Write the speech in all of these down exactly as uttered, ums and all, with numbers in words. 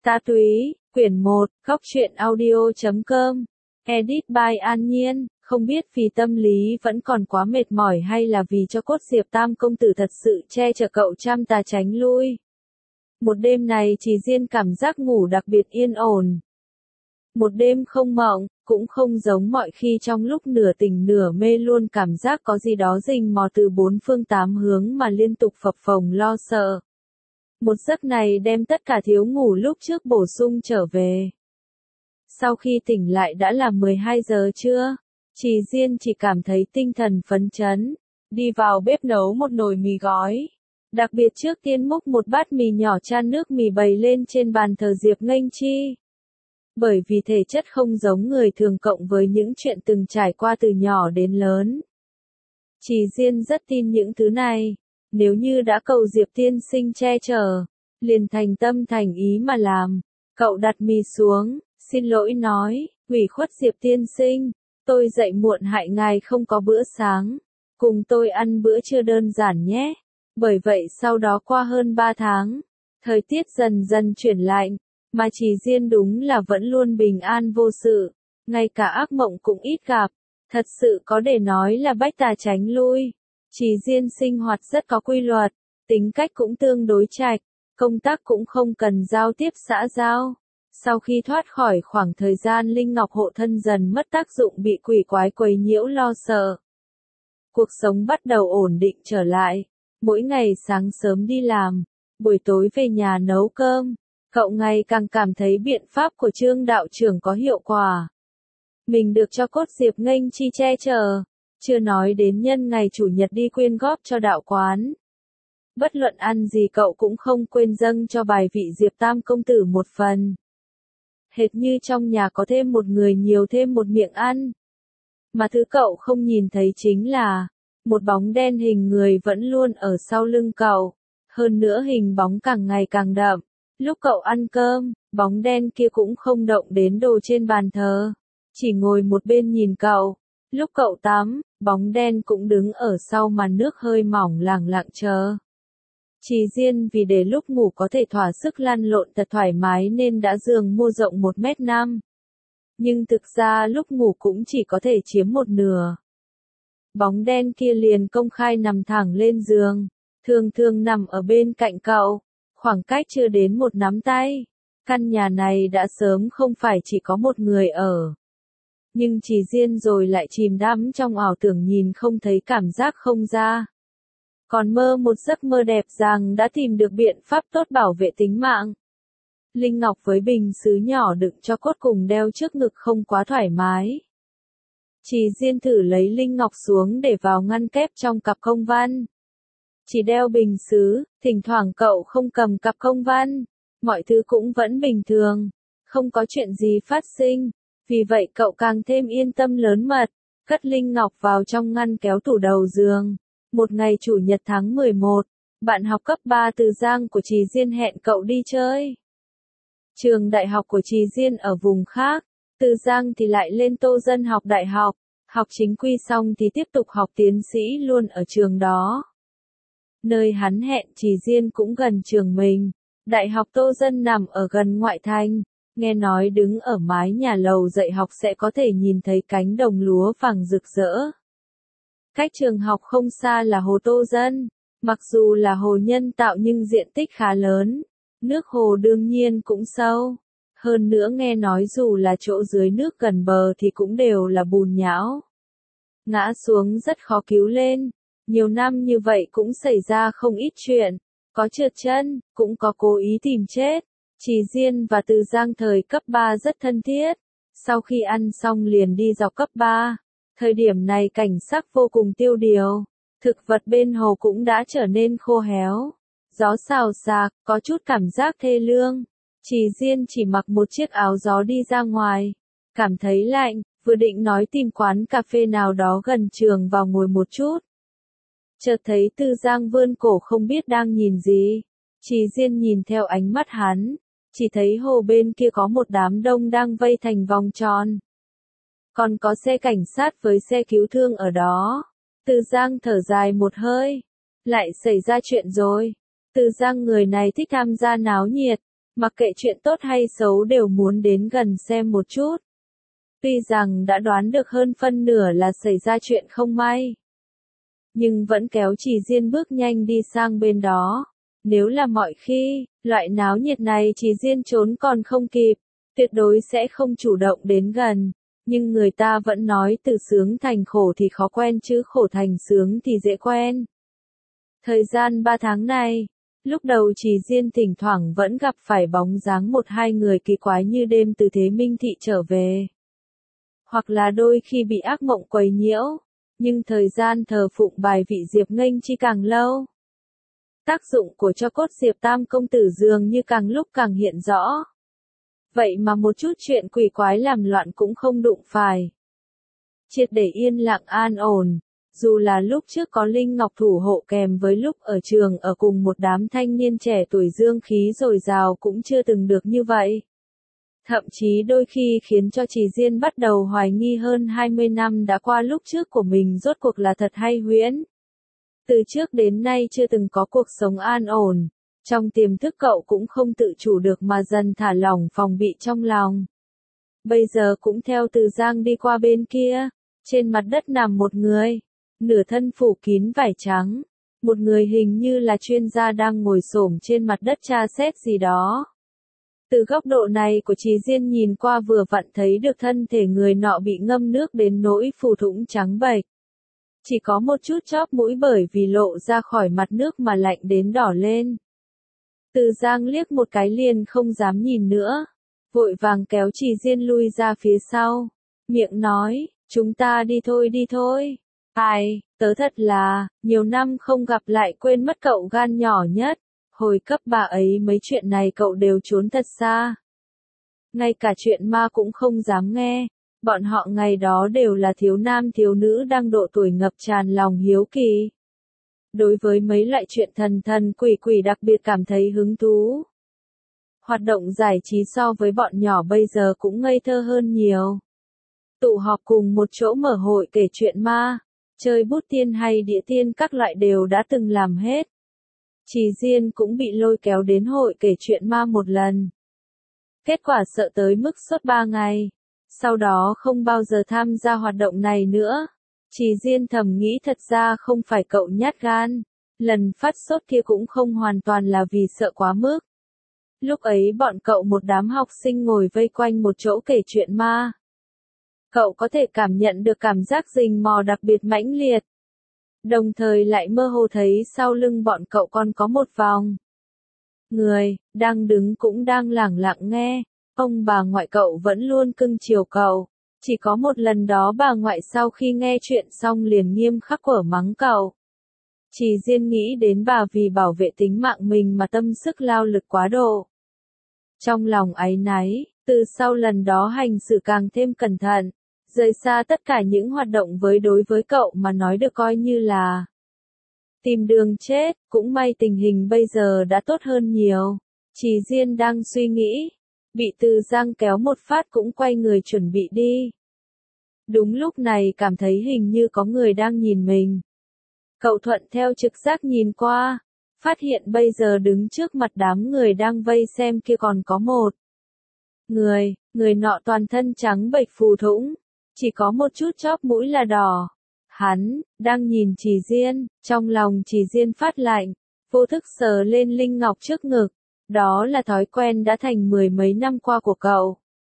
Ta Túy, quyển một, góc truyện audio chấm com, edit by An Nhiên, không biết vì tâm lý vẫn còn quá mệt mỏi hay là vì cho cốt Diệp Tam công tử thật sự che chở cậu trăm tà tránh lui. Một đêm này Trì Diên cảm giác ngủ đặc biệt yên ổn. Một đêm không mộng, cũng không giống mọi khi trong lúc nửa tỉnh nửa mê luôn cảm giác có gì đó rình mò từ bốn phương tám hướng mà liên tục phập phồng lo sợ. Một giấc này đem tất cả thiếu ngủ lúc trước bổ sung trở về. Sau khi tỉnh lại đã là mười hai giờ trưa, Trì Diên chỉ cảm thấy tinh thần phấn chấn, đi vào bếp nấu một nồi mì gói. Đặc biệt trước tiên múc một bát mì nhỏ chan nước mì bày lên trên bàn thờ Diệp Nghênh Chi. Bởi vì thể chất không giống người thường cộng với những chuyện từng trải qua từ nhỏ đến lớn. Trì Diên rất tin những thứ này. Nếu như đã cầu Diệp tiên sinh che chở, liền thành tâm thành ý mà làm. Cậu đặt mì xuống, xin lỗi nói, ủy khuất Diệp tiên sinh, tôi dậy muộn hại ngài không có bữa sáng, cùng tôi ăn bữa trưa đơn giản nhé. Bởi vậy sau đó qua hơn ba tháng, thời tiết dần dần chuyển lạnh, mà Trì Diên đúng là vẫn luôn bình an vô sự, ngay cả ác mộng cũng ít gặp, thật sự có để nói là bách tà tránh lui. Trì Diên sinh hoạt rất có quy luật, tính cách cũng tương đối trạch, công tác cũng không cần giao tiếp xã giao. Sau khi thoát khỏi khoảng thời gian Linh Ngọc hộ thân dần mất tác dụng bị quỷ quái quấy nhiễu lo sợ, cuộc sống bắt đầu ổn định trở lại. Mỗi ngày sáng sớm đi làm, buổi tối về nhà nấu cơm, cậu ngày càng cảm thấy biện pháp của Trương đạo trưởng có hiệu quả. Mình được cho cốt Diệp Nghênh Chi che chở. Chưa nói đến nhân ngày chủ nhật đi quyên góp cho đạo quán. Bất luận ăn gì cậu cũng không quên dâng cho bài vị Diệp Tam công tử một phần. Hệt như trong nhà có thêm một người nhiều thêm một miệng ăn. Mà thứ cậu không nhìn thấy chính là, một bóng đen hình người vẫn luôn ở sau lưng cậu. Hơn nữa hình bóng càng ngày càng đậm. Lúc cậu ăn cơm, bóng đen kia cũng không động đến đồ trên bàn thờ. Chỉ ngồi một bên nhìn cậu. Lúc cậu tắm, bóng đen cũng đứng ở sau màn nước hơi mỏng lẳng lặng chờ. Trì Diên vì để lúc ngủ có thể thỏa sức lăn lộn thật thoải mái nên đã giường mua rộng một mét năm. Nhưng thực ra lúc ngủ cũng chỉ có thể chiếm một nửa. Bóng đen kia liền công khai nằm thẳng lên giường, thường thường nằm ở bên cạnh cậu, khoảng cách chưa đến một nắm tay. Căn nhà này đã sớm không phải chỉ có một người ở. Nhưng Trì Diên rồi lại chìm đắm trong ảo tưởng nhìn không thấy cảm giác không ra. Còn mơ một giấc mơ đẹp rằng đã tìm được biện pháp tốt bảo vệ tính mạng. Linh Ngọc với bình sứ nhỏ đựng cho cốt cùng đeo trước ngực không quá thoải mái. Trì Diên thử lấy Linh Ngọc xuống để vào ngăn kép trong cặp công văn. Chỉ đeo bình sứ, thỉnh thoảng cậu không cầm cặp công văn. Mọi thứ cũng vẫn bình thường, không có chuyện gì phát sinh. Vì vậy cậu càng thêm yên tâm lớn mật, cất Linh Ngọc vào trong ngăn kéo tủ đầu giường. Một ngày chủ nhật tháng mười một, bạn học cấp ba Từ Giang của Trì Diên hẹn cậu đi chơi. Trường đại học của Trì Diên ở vùng khác, Từ Giang thì lại lên Tô Dân học đại học, học chính quy xong thì tiếp tục học tiến sĩ luôn ở trường đó. Nơi hắn hẹn Trì Diên cũng gần trường mình, Đại học Tô Dân nằm ở gần ngoại thành. Nghe nói đứng ở mái nhà lầu dạy học sẽ có thể nhìn thấy cánh đồng lúa vàng rực rỡ. Cách trường học không xa là hồ Tô Dân. Mặc dù là hồ nhân tạo nhưng diện tích khá lớn. Nước hồ đương nhiên cũng sâu. Hơn nữa nghe nói dù là chỗ dưới nước gần bờ thì cũng đều là bùn nhão. Ngã xuống rất khó cứu lên. Nhiều năm như vậy cũng xảy ra không ít chuyện. Có trượt chân, cũng có cố ý tìm chết. Trì Diên và Từ Giang thời cấp ba rất thân thiết. Sau khi ăn xong liền đi dọc cấp ba. Thời điểm này cảnh sắc vô cùng tiêu điều. Thực vật bên hồ cũng đã trở nên khô héo. Gió xào xạc, có chút cảm giác thê lương. Trì Diên chỉ mặc một chiếc áo gió đi ra ngoài. Cảm thấy lạnh, vừa định nói tìm quán cà phê nào đó gần trường vào ngồi một chút. Chợt thấy Từ Giang vươn cổ không biết đang nhìn gì. Trì Diên nhìn theo ánh mắt hắn. Chỉ thấy hồ bên kia có một đám đông đang vây thành vòng tròn. Còn có xe cảnh sát với xe cứu thương ở đó. Từ Giang thở dài một hơi. Lại xảy ra chuyện rồi. Từ Giang người này thích tham gia náo nhiệt. Mặc kệ chuyện tốt hay xấu đều muốn đến gần xem một chút. Tuy rằng đã đoán được hơn phân nửa là xảy ra chuyện không may, nhưng vẫn kéo Trì Diên bước nhanh đi sang bên đó. Nếu là mọi khi, loại náo nhiệt này Trì Diên trốn còn không kịp, tuyệt đối sẽ không chủ động đến gần. Nhưng người ta vẫn nói từ sướng thành khổ thì khó quen chứ khổ thành sướng thì dễ quen. Thời gian ba tháng này, lúc đầu Trì Diên thỉnh thoảng vẫn gặp phải bóng dáng một hai người kỳ quái như đêm từ Thế Minh Thị trở về. Hoặc là đôi khi bị ác mộng quấy nhiễu, nhưng thời gian thờ phụng bài vị Diệp Nghênh Chi càng lâu. Tác dụng của cho cốt Diệp Tam công tử dường như càng lúc càng hiện rõ. Vậy mà một chút chuyện quỷ quái làm loạn cũng không đụng phải. Triệt để yên lặng an ổn, dù là lúc trước có Linh Ngọc thủ hộ kèm với lúc ở trường ở cùng một đám thanh niên trẻ tuổi dương khí dồi dào cũng chưa từng được như vậy. Thậm chí đôi khi khiến cho Trì Diên bắt đầu hoài nghi hơn hai mươi năm đã qua lúc trước của mình rốt cuộc là thật hay huyễn. Từ trước đến nay chưa từng có cuộc sống an ổn, trong tiềm thức cậu cũng không tự chủ được mà dần thả lỏng phòng bị trong lòng. Bây giờ cũng theo Từ Giang đi qua bên kia, trên mặt đất nằm một người, nửa thân phủ kín vải trắng, một người hình như là chuyên gia đang ngồi xổm trên mặt đất tra xét gì đó. Từ góc độ này của Trì Diên nhìn qua vừa vặn thấy được thân thể người nọ bị ngâm nước đến nỗi phù thủng trắng bệch. Chỉ có một chút chóp mũi bởi vì lộ ra khỏi mặt nước mà lạnh đến đỏ lên. Từ Giang liếc một cái liền không dám nhìn nữa, vội vàng kéo Trì Diên lui ra phía sau, miệng nói, chúng ta đi thôi đi thôi. Ai, tớ thật là, nhiều năm không gặp lại quên mất cậu gan nhỏ nhất. Hồi cấp ba ấy mấy chuyện này cậu đều trốn thật xa. Ngay cả chuyện ma cũng không dám nghe. Bọn họ ngày đó đều là thiếu nam thiếu nữ đang độ tuổi ngập tràn lòng hiếu kỳ. Đối với mấy loại chuyện thần thần quỷ quỷ đặc biệt cảm thấy hứng thú. Hoạt động giải trí so với bọn nhỏ bây giờ cũng ngây thơ hơn nhiều. Tụ họp cùng một chỗ mở hội kể chuyện ma, chơi bút tiên hay đĩa tiên các loại đều đã từng làm hết. Trì Diên cũng bị lôi kéo đến hội kể chuyện ma một lần. Kết quả sợ tới mức sốt ba ngày. Sau đó không bao giờ tham gia hoạt động này nữa. Trì Diên thầm nghĩ thật ra không phải cậu nhát gan. Lần phát sốt kia cũng không hoàn toàn là vì sợ quá mức. Lúc ấy bọn cậu một đám học sinh ngồi vây quanh một chỗ kể chuyện ma. Cậu có thể cảm nhận được cảm giác rình mò đặc biệt mãnh liệt. Đồng thời lại mơ hồ thấy sau lưng bọn cậu còn có một vòng người, đang đứng cũng đang lẳng lặng nghe. Ông bà ngoại cậu vẫn luôn cưng chiều cậu. Chỉ có một lần đó bà ngoại sau khi nghe chuyện xong liền nghiêm khắc quở mắng cậu. Trì Diên nghĩ đến bà vì bảo vệ tính mạng mình mà tâm sức lao lực quá độ. Trong lòng áy náy, từ sau lần đó hành xử càng thêm cẩn thận. Rời xa tất cả những hoạt động với đối với cậu mà nói được coi như là tìm đường chết, cũng may tình hình bây giờ đã tốt hơn nhiều. Trì Diên đang suy nghĩ, bị Từ Giang kéo một phát cũng quay người chuẩn bị đi. Đúng lúc này cảm thấy hình như có người đang nhìn mình. Cậu thuận theo trực giác nhìn qua, phát hiện bây giờ đứng trước mặt đám người đang vây xem kia còn có một người, người nọ toàn thân trắng bệch phù thủng. Chỉ có một chút chóp mũi là đỏ. Hắn, đang nhìn Trì Diên, trong lòng Trì Diên phát lạnh, vô thức sờ lên Linh Ngọc trước ngực. Đó là thói quen đã thành mười mấy năm qua của cậu.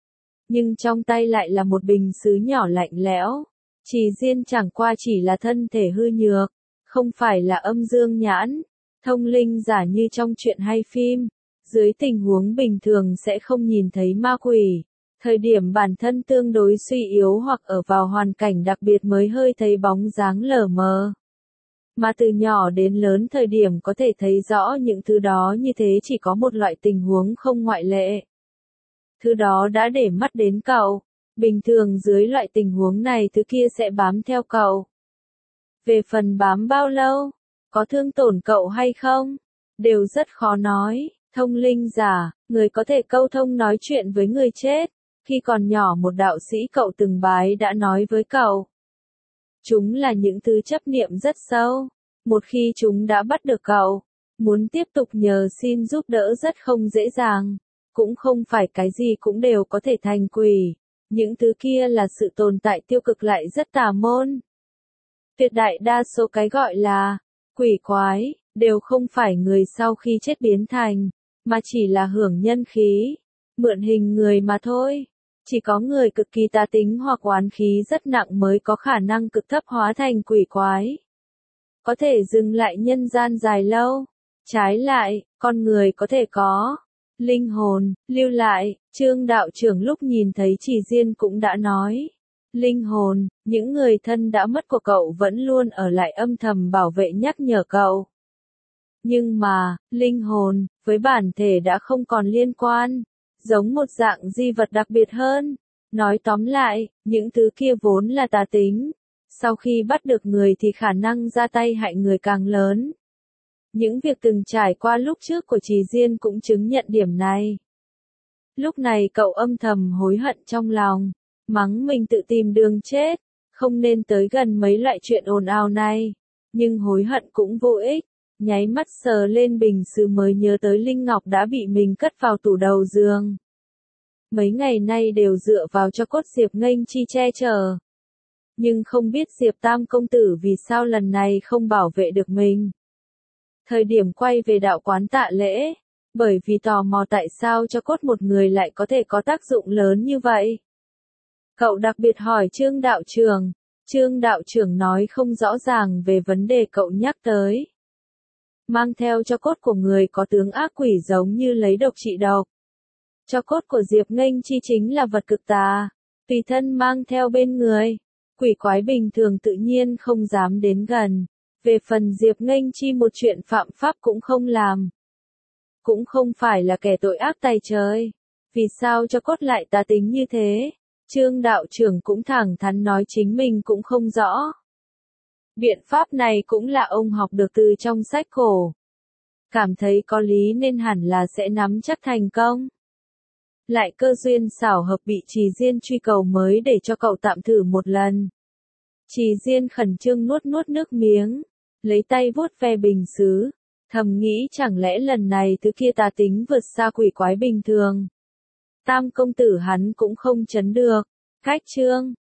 Nhưng trong tay lại là một bình sứ nhỏ lạnh lẽo. Trì Diên chẳng qua chỉ là thân thể hư nhược, không phải là âm dương nhãn, thông linh giả như trong truyện hay phim. Dưới tình huống bình thường sẽ không nhìn thấy ma quỷ. Thời điểm bản thân tương đối suy yếu hoặc ở vào hoàn cảnh đặc biệt mới hơi thấy bóng dáng lờ mờ. Mà từ nhỏ đến lớn thời điểm có thể thấy rõ những thứ đó như thế chỉ có một loại tình huống không ngoại lệ. Thứ đó đã để mắt đến cậu. Bình thường dưới loại tình huống này thứ kia sẽ bám theo cậu. Về phần bám bao lâu, có thương tổn cậu hay không, đều rất khó nói. Thông linh giả, người có thể câu thông nói chuyện với người chết. Khi còn nhỏ một đạo sĩ cậu từng bái đã nói với cậu. Chúng là những thứ chấp niệm rất sâu. Một khi chúng đã bắt được cậu, Muốn tiếp tục nhờ xin giúp đỡ rất không dễ dàng, cũng không phải cái gì cũng đều có thể thành quỷ, những thứ kia là sự tồn tại tiêu cực lại rất tà môn. Tuyệt đại đa số cái gọi là quỷ quái, đều không phải người sau khi chết biến thành, mà chỉ là hưởng nhân khí, mượn hình người mà thôi. Chỉ có người cực kỳ tà tính hoặc oán khí rất nặng mới có khả năng cực thấp hóa thành quỷ quái. Có thể dừng lại nhân gian dài lâu. Trái lại, con người có thể có linh hồn, lưu lại. Trương đạo trưởng lúc nhìn thấy Trì Diên cũng đã nói. Linh hồn, những người thân đã mất của cậu vẫn luôn ở lại âm thầm bảo vệ nhắc nhở cậu. Nhưng mà, linh hồn, với bản thể đã không còn liên quan, giống một dạng di vật đặc biệt hơn. Nói tóm lại, những thứ kia vốn là tà tính. Sau khi bắt được người thì khả năng ra tay hại người càng lớn. Những việc từng trải qua lúc trước của Trì Diên cũng chứng nhận điểm này. Lúc này cậu âm thầm hối hận trong lòng, mắng mình tự tìm đường chết, không nên tới gần mấy loại chuyện ồn ào này. Nhưng hối hận cũng vô ích, nháy mắt sờ lên bình sứ mới nhớ tới Linh Ngọc đã bị mình cất vào tủ đầu giường. Mấy ngày nay đều dựa vào cho cốt Diệp Nghênh Chi che chở. Nhưng không biết Diệp Tam công tử vì sao lần này không bảo vệ được mình. Thời điểm quay về đạo quán tạ lễ, bởi vì tò mò tại sao cho cốt một người lại có thể có tác dụng lớn như vậy. Cậu đặc biệt hỏi Trương đạo trưởng, Trương đạo trưởng nói không rõ ràng về vấn đề cậu nhắc tới. Mang theo cho cốt của người có tướng ác quỷ giống như lấy độc trị độc. Cho cốt của Diệp Nghênh Chi chính là vật cực tà, tùy thân mang theo bên người. Quỷ quái bình thường tự nhiên không dám đến gần. Về phần Diệp Nghênh Chi một chuyện phạm pháp cũng không làm. Cũng không phải là kẻ tội ác tày trời. Vì sao cho cốt lại tà tính như thế? Trương đạo trưởng cũng thẳng thắn nói chính mình cũng không rõ. Biện pháp này cũng là ông học được từ trong sách cổ. Cảm thấy có lý nên hẳn là sẽ nắm chắc thành công. Lại cơ duyên xảo hợp bị Trì Diên truy cầu mới để cho cậu tạm thử một lần. Trì Diên khẩn trương nuốt nuốt nước miếng, lấy tay vuốt ve bình sứ, thầm nghĩ chẳng lẽ lần này thứ kia tà tính vượt xa quỷ quái bình thường. Tam công tử hắn cũng không chấn được. Cách chương